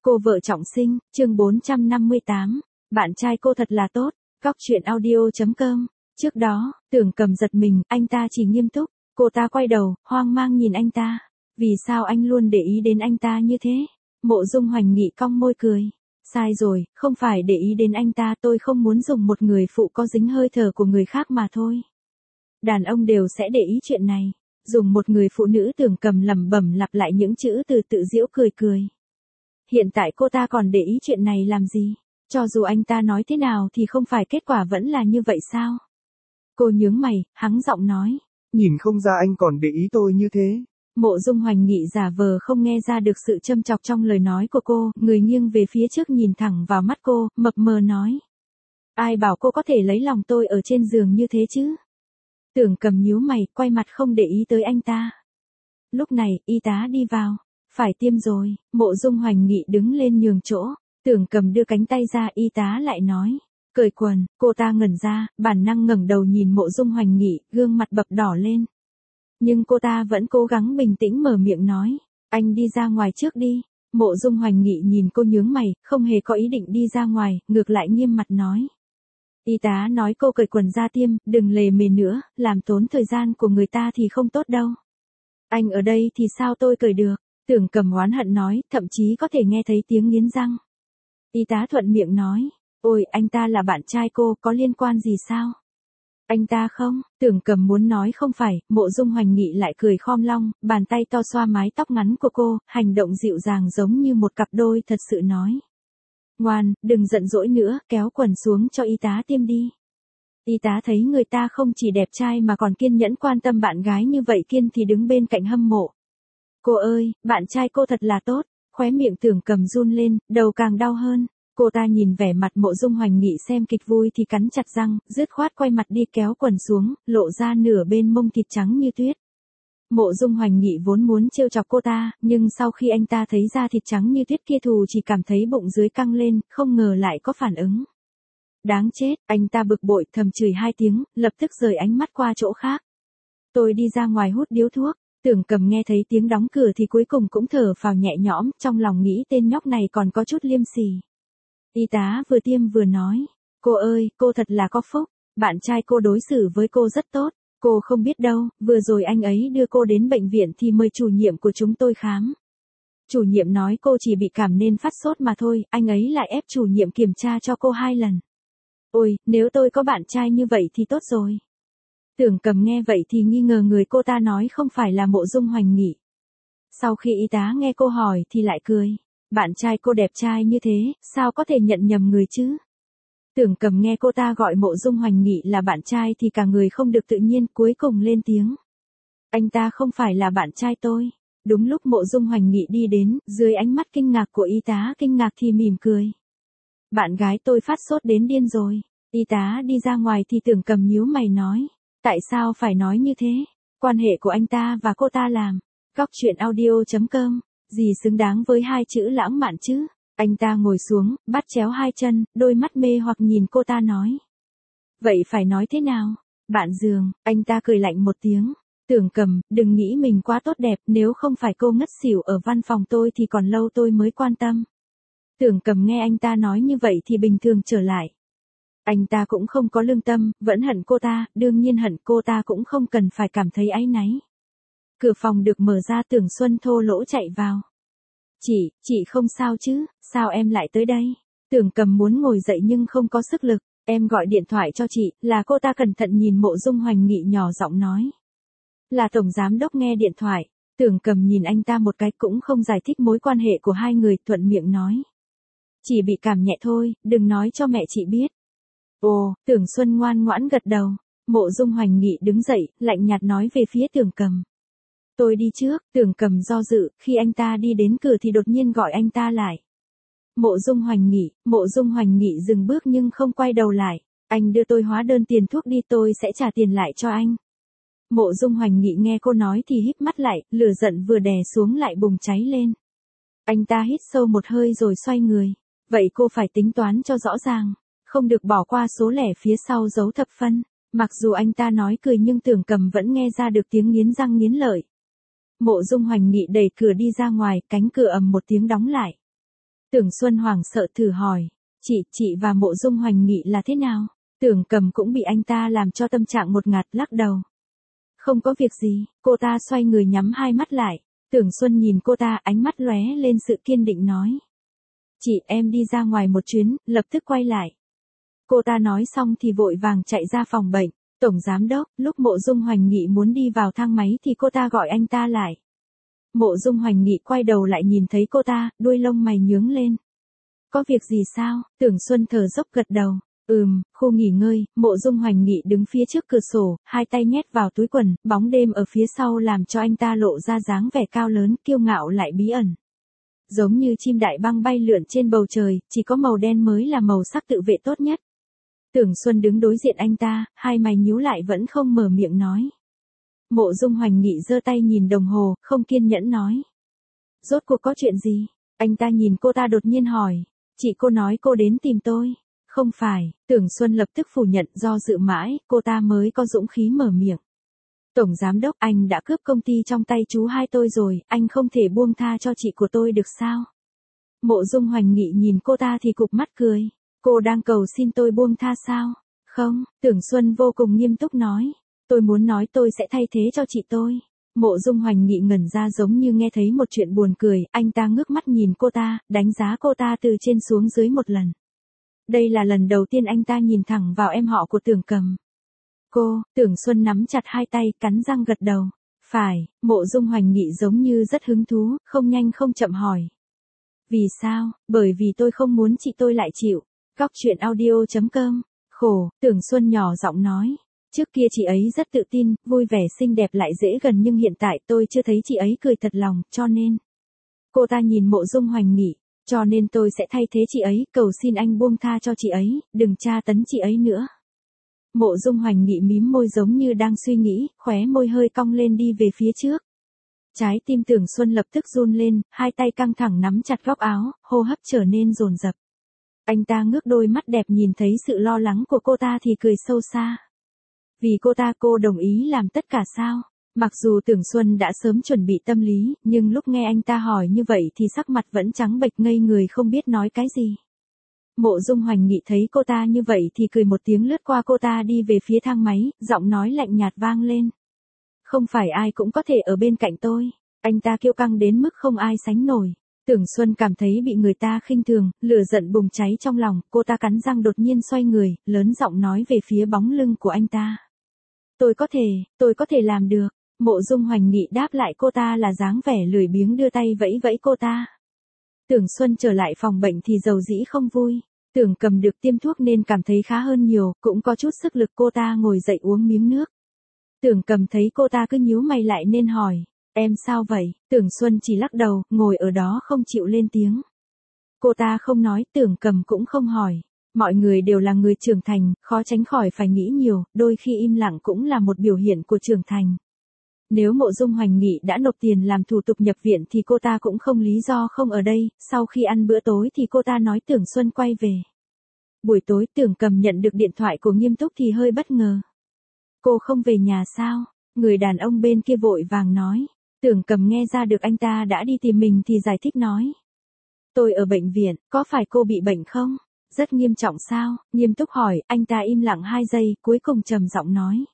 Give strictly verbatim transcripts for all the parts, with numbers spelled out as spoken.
Cô vợ trọng sinh, chương bốn trăm năm mươi tám, bạn trai cô thật là tốt, góc truyện audio chấm com. Trước đó, Tưởng Cầm giật mình, anh ta chỉ nghiêm túc, cô ta quay đầu, hoang mang nhìn anh ta. Vì sao anh luôn để ý đến anh ta như thế? Mộ Dung Hoành Nghị cong môi cười. Sai rồi, không phải để ý đến anh ta, tôi không muốn dùng một người phụ có dính hơi thở của người khác mà thôi. Đàn ông đều sẽ để ý chuyện này. Dùng một người phụ nữ. Tưởng Cầm lẩm bẩm lặp lại những chữ từ tự giễu cười cười. Hiện tại cô ta còn để ý chuyện này làm gì? Cho dù anh ta nói thế nào thì không phải kết quả vẫn là như vậy sao? Cô nhướng mày, hắng giọng nói. Nhìn không ra anh còn để ý tôi như thế. Mộ Dung Hoành Nghị giả vờ không nghe ra được sự châm chọc trong lời nói của cô, người nghiêng về phía trước nhìn thẳng vào mắt cô, mập mờ nói. Ai bảo cô có thể lấy lòng tôi ở trên giường như thế chứ? Tưởng Cầm nhíu mày, quay mặt không để ý tới anh ta. Lúc này, y tá đi vào. Phải tiêm rồi. Mộ Dung Hoành Nghị đứng lên nhường chỗ. Tưởng Cầm đưa cánh tay ra, y tá lại nói. Cởi quần. Cô ta ngẩn ra, bản năng ngẩng đầu nhìn Mộ Dung Hoành Nghị, gương mặt bập đỏ lên. Nhưng cô ta vẫn cố gắng bình tĩnh mở miệng nói. Anh đi ra ngoài trước đi. Mộ Dung Hoành Nghị nhìn cô nhướng mày, không hề có ý định đi ra ngoài, ngược lại nghiêm mặt nói. Y tá nói cô cởi quần ra tiêm, đừng lề mề nữa, làm tốn thời gian của người ta thì không tốt đâu. Anh ở đây thì sao tôi cởi được? Tưởng Cầm oán hận nói, thậm chí có thể nghe thấy tiếng nghiến răng. Y tá thuận miệng nói, ôi, anh ta là bạn trai cô, có liên quan gì sao? Anh ta không? Tưởng Cầm muốn nói không phải, Mộ Dung Hoành Nghị lại cười khom long, bàn tay to xoa mái tóc ngắn của cô, hành động dịu dàng giống như một cặp đôi thật sự nói. Ngoan, đừng giận dỗi nữa, kéo quần xuống cho y tá tiêm đi. Y tá thấy người ta không chỉ đẹp trai mà còn kiên nhẫn quan tâm bạn gái như vậy, kiên thì đứng bên cạnh hâm mộ. Cô ơi, bạn trai cô thật là tốt. Khóe miệng Tưởng Cầm run lên, đầu càng đau hơn. Cô ta nhìn vẻ mặt Mộ Dung Hoành Nghị xem kịch vui thì cắn chặt răng, dứt khoát quay mặt đi kéo quần xuống, lộ ra nửa bên mông thịt trắng như tuyết. Mộ Dung Hoành Nghị vốn muốn trêu chọc cô ta, nhưng sau khi anh ta thấy da thịt trắng như tuyết kia thù chỉ cảm thấy bụng dưới căng lên, không ngờ lại có phản ứng. Đáng chết, anh ta bực bội thầm chửi hai tiếng, lập tức rời ánh mắt qua chỗ khác. Tôi đi ra ngoài hút điếu thuốc. Tưởng Cầm nghe thấy tiếng đóng cửa thì cuối cùng cũng thở phào nhẹ nhõm, trong lòng nghĩ tên nhóc này còn có chút liêm sỉ. Y tá vừa tiêm vừa nói, cô ơi, cô thật là có phúc, bạn trai cô đối xử với cô rất tốt, cô không biết đâu, vừa rồi anh ấy đưa cô đến bệnh viện thì mời chủ nhiệm của chúng tôi khám. Chủ nhiệm nói cô chỉ bị cảm nên phát sốt mà thôi, anh ấy lại ép chủ nhiệm kiểm tra cho cô hai lần. Ôi, nếu tôi có bạn trai như vậy thì tốt rồi. Tưởng Cầm nghe vậy thì nghi ngờ người cô ta nói không phải là Mộ Dung Hoành Nghị. Sau khi y tá nghe cô hỏi thì lại cười. Bạn trai cô đẹp trai như thế, sao có thể nhận nhầm người chứ? Tưởng Cầm nghe cô ta gọi Mộ Dung Hoành Nghị là bạn trai thì cả người không được tự nhiên, cuối cùng lên tiếng. Anh ta không phải là bạn trai tôi. Đúng lúc Mộ Dung Hoành Nghị đi đến, dưới ánh mắt kinh ngạc của y tá kinh ngạc thì mỉm cười. Bạn gái tôi phát sốt đến điên rồi. Y tá đi ra ngoài thì Tưởng Cầm nhíu mày nói. Tại sao phải nói như thế? Quan hệ của anh ta và cô ta làm. Góc truyện audio chấm com. Gì xứng đáng với hai chữ lãng mạn chứ? Anh ta ngồi xuống, bắt chéo hai chân, đôi mắt mê hoặc nhìn cô ta nói. Vậy phải nói thế nào? Bạn giường, anh ta cười lạnh một tiếng. Tưởng Cầm, đừng nghĩ mình quá tốt đẹp, nếu không phải cô ngất xỉu ở văn phòng tôi thì còn lâu tôi mới quan tâm. Tưởng Cầm nghe anh ta nói như vậy thì bình thường trở lại. Anh ta cũng không có lương tâm, vẫn hận cô ta, đương nhiên hận cô ta cũng không cần phải cảm thấy áy náy. Cửa phòng được mở ra, Tưởng Xuân thô lỗ chạy vào. Chị, chị không sao chứ, sao em lại tới đây? Tưởng Cầm muốn ngồi dậy nhưng không có sức lực, em gọi điện thoại cho chị, là cô ta cẩn thận nhìn Mộ Dung Hoành Nghị nhỏ giọng nói. Là tổng giám đốc nghe điện thoại, Tưởng Cầm nhìn anh ta một cái cũng không giải thích mối quan hệ của hai người, thuận miệng nói. Chỉ bị cảm nhẹ thôi, đừng nói cho mẹ chị biết. Ồ, Tưởng Xuân ngoan ngoãn gật đầu. Mộ Dung Hoành Nghị đứng dậy, lạnh nhạt nói về phía Tưởng Cầm. Tôi đi trước. Tưởng Cầm do dự, khi anh ta đi đến cửa thì đột nhiên gọi anh ta lại. Mộ Dung Hoành Nghị, Mộ Dung Hoành Nghị dừng bước nhưng không quay đầu lại. Anh đưa tôi hóa đơn tiền thuốc đi, tôi sẽ trả tiền lại cho anh. Mộ Dung Hoành Nghị nghe cô nói thì híp mắt lại, lửa giận vừa đè xuống lại bùng cháy lên. Anh ta hít sâu một hơi rồi xoay người. Vậy cô phải tính toán cho rõ ràng. Không được bỏ qua số lẻ phía sau dấu thập phân. Mặc dù anh ta nói cười nhưng Tưởng Cầm vẫn nghe ra được tiếng nghiến răng nghiến lợi. Mộ Dung Hoành Nghị đẩy cửa đi ra ngoài, cánh cửa ầm một tiếng đóng lại. Tưởng Xuân hoảng sợ thử hỏi, chị, chị và Mộ Dung Hoành Nghị là thế nào? Tưởng Cầm cũng bị anh ta làm cho tâm trạng một ngạt, lắc đầu. Không có việc gì, cô ta xoay người nhắm hai mắt lại. Tưởng Xuân nhìn cô ta, ánh mắt lóe lên sự kiên định nói. Chị, em đi ra ngoài một chuyến, lập tức quay lại. Cô ta nói xong thì vội vàng chạy ra phòng bệnh. Tổng giám đốc, lúc Mộ Dung Hoành Nghị muốn đi vào thang máy thì cô ta gọi anh ta lại. Mộ Dung Hoành Nghị quay đầu lại nhìn thấy cô ta, đuôi lông mày nhướng lên. Có việc gì sao? Tưởng Xuân thở dốc gật đầu. Ừm, khu nghỉ ngơi, Mộ Dung Hoành Nghị đứng phía trước cửa sổ, hai tay nhét vào túi quần, bóng đêm ở phía sau làm cho anh ta lộ ra dáng vẻ cao lớn, kiêu ngạo lại bí ẩn. Giống như chim đại băng bay lượn trên bầu trời, chỉ có màu đen mới là màu sắc tự vệ tốt nhất. Tưởng Xuân đứng đối diện anh ta, hai mày nhíu lại vẫn không mở miệng nói. Mộ Dung Hoành Nghị giơ tay nhìn đồng hồ, không kiên nhẫn nói. Rốt cuộc có chuyện gì? Anh ta nhìn cô ta đột nhiên hỏi. Chị, cô nói cô đến tìm tôi. Không phải, Tưởng Xuân lập tức phủ nhận, do dự mãi, cô ta mới có dũng khí mở miệng. Tổng giám đốc, anh đã cướp công ty trong tay chú hai tôi rồi, anh không thể buông tha cho chị của tôi được sao? Mộ Dung Hoành Nghị nhìn cô ta thì cụp mắt cười. Cô đang cầu xin tôi buông tha sao? Không, Tưởng Xuân vô cùng nghiêm túc nói. Tôi muốn nói tôi sẽ thay thế cho chị tôi. Mộ Dung Hoành Nghị ngẩn ra giống như nghe thấy một chuyện buồn cười, anh ta ngước mắt nhìn cô ta, đánh giá cô ta từ trên xuống dưới một lần. Đây là lần đầu tiên anh ta nhìn thẳng vào em họ của Tưởng Cầm. Cô, Tưởng Xuân nắm chặt hai tay, cắn răng gật đầu. Phải, Mộ Dung Hoành Nghị giống như rất hứng thú, không nhanh không chậm hỏi. Vì sao? Bởi vì tôi không muốn chị tôi lại chịu. Góc truyện audio chấm com. Khổ, Tưởng Xuân nhỏ giọng nói. Trước kia chị ấy rất tự tin, vui vẻ xinh đẹp lại dễ gần nhưng hiện tại tôi chưa thấy chị ấy cười thật lòng, cho nên. Cô ta nhìn Mộ Dung Hoành Nghị. Cho nên tôi sẽ thay thế chị ấy, cầu xin anh buông tha cho chị ấy, đừng tra tấn chị ấy nữa. Mộ Dung Hoành Nghị mím môi giống như đang suy nghĩ, khóe môi hơi cong lên đi về phía trước. Trái tim Tưởng Xuân lập tức run lên, hai tay căng thẳng nắm chặt góc áo, hô hấp trở nên dồn dập. Anh ta ngước đôi mắt đẹp nhìn thấy sự lo lắng của cô ta thì cười sâu xa. Vì cô ta cô đồng ý làm tất cả sao? Mặc dù Tưởng Xuân đã sớm chuẩn bị tâm lý, nhưng lúc nghe anh ta hỏi như vậy thì sắc mặt vẫn trắng bệch ngây người không biết nói cái gì. Mộ Dung Hoành Nghị thấy cô ta như vậy thì cười một tiếng lướt qua cô ta đi về phía thang máy, giọng nói lạnh nhạt vang lên. Không phải ai cũng có thể ở bên cạnh tôi. Anh ta kiêu căng đến mức không ai sánh nổi. Tưởng Xuân cảm thấy bị người ta khinh thường, lửa giận bùng cháy trong lòng, cô ta cắn răng đột nhiên xoay người, lớn giọng nói về phía bóng lưng của anh ta. Tôi có thể, tôi có thể làm được. Mộ Dung Hoành Nghị đáp lại cô ta là dáng vẻ lười biếng đưa tay vẫy vẫy cô ta. Tưởng Xuân trở lại phòng bệnh thì dầu dĩ không vui. Tưởng Cầm được tiêm thuốc nên cảm thấy khá hơn nhiều, cũng có chút sức lực, cô ta ngồi dậy uống miếng nước. Tưởng Cầm thấy cô ta cứ nhíu mày lại nên hỏi, em sao vậy? Tưởng Xuân chỉ lắc đầu, ngồi ở đó không chịu lên tiếng. Cô ta không nói, Tưởng Cầm cũng không hỏi. Mọi người đều là người trưởng thành, khó tránh khỏi phải nghĩ nhiều, đôi khi im lặng cũng là một biểu hiện của trưởng thành. Nếu Mộ Dung Hoành Nghị đã nộp tiền làm thủ tục nhập viện thì cô ta cũng không lý do không ở đây, sau khi ăn bữa tối thì cô ta nói Tưởng Xuân quay về. Buổi tối Tưởng Cầm nhận được điện thoại của Nghiêm Túc thì hơi bất ngờ. Cô không về nhà sao? Người đàn ông bên kia vội vàng nói. Tưởng Cầm nghe ra được anh ta đã đi tìm mình thì giải thích nói. Tôi ở bệnh viện, có phải cô bị bệnh không? Rất nghiêm trọng sao? Nghiêm Túc hỏi, anh ta im lặng hai giây, cuối cùng trầm giọng nói.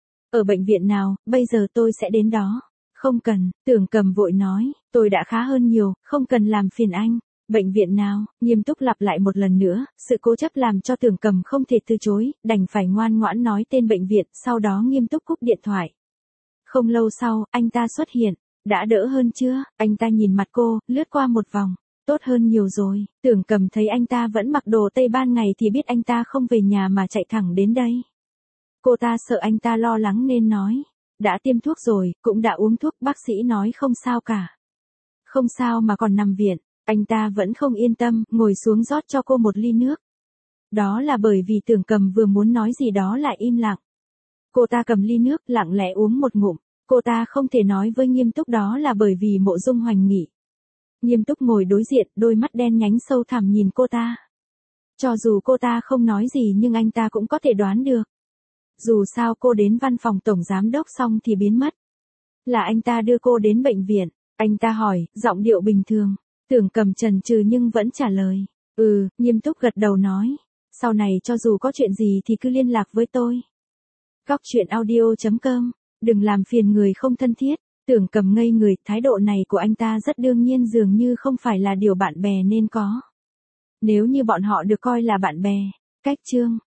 Ở bệnh viện nào, bây giờ tôi sẽ đến đó. Không cần, Tưởng Cầm vội nói, tôi đã khá hơn nhiều, không cần làm phiền anh. Bệnh viện nào? Nghiêm Túc lặp lại một lần nữa, sự cố chấp làm cho Tưởng Cầm không thể từ chối, đành phải ngoan ngoãn nói tên bệnh viện, sau đó Nghiêm Túc cúp điện thoại. Không lâu sau, anh ta xuất hiện. Đã đỡ hơn chưa? Anh ta nhìn mặt cô, lướt qua một vòng. Tốt hơn nhiều rồi. Tưởng Cầm thấy anh ta vẫn mặc đồ tây ban ngày thì biết anh ta không về nhà mà chạy thẳng đến đây. Cô ta sợ anh ta lo lắng nên nói. Đã tiêm thuốc rồi, cũng đã uống thuốc, bác sĩ nói không sao cả. Không sao mà còn nằm viện. Anh ta vẫn không yên tâm, ngồi xuống rót cho cô một ly nước. Đó là bởi vì Tưởng Cầm vừa muốn nói gì đó lại im lặng. Cô ta cầm ly nước, lặng lẽ uống một ngụm. Cô ta không thể nói với Nghiêm Túc đó là bởi vì Mộ Dung Hoành Nghị. Nghiêm Túc ngồi đối diện, đôi mắt đen nhánh sâu thẳm nhìn cô ta. Cho dù cô ta không nói gì nhưng anh ta cũng có thể đoán được. Dù sao cô đến văn phòng tổng giám đốc xong thì biến mất. Là anh ta đưa cô đến bệnh viện. Anh ta hỏi, giọng điệu bình thường. Tưởng Cầm chần chừ nhưng vẫn trả lời. Ừ, nghiêm túc gật đầu nói. Sau này cho dù có chuyện gì thì cứ liên lạc với tôi. Góc chuyện audio chấm com. Đừng làm phiền người không thân thiết. Tưởng Cầm ngây người, thái độ này của anh ta rất đương nhiên, dường như không phải là điều bạn bè nên có. Nếu như bọn họ được coi là bạn bè. Cách chương.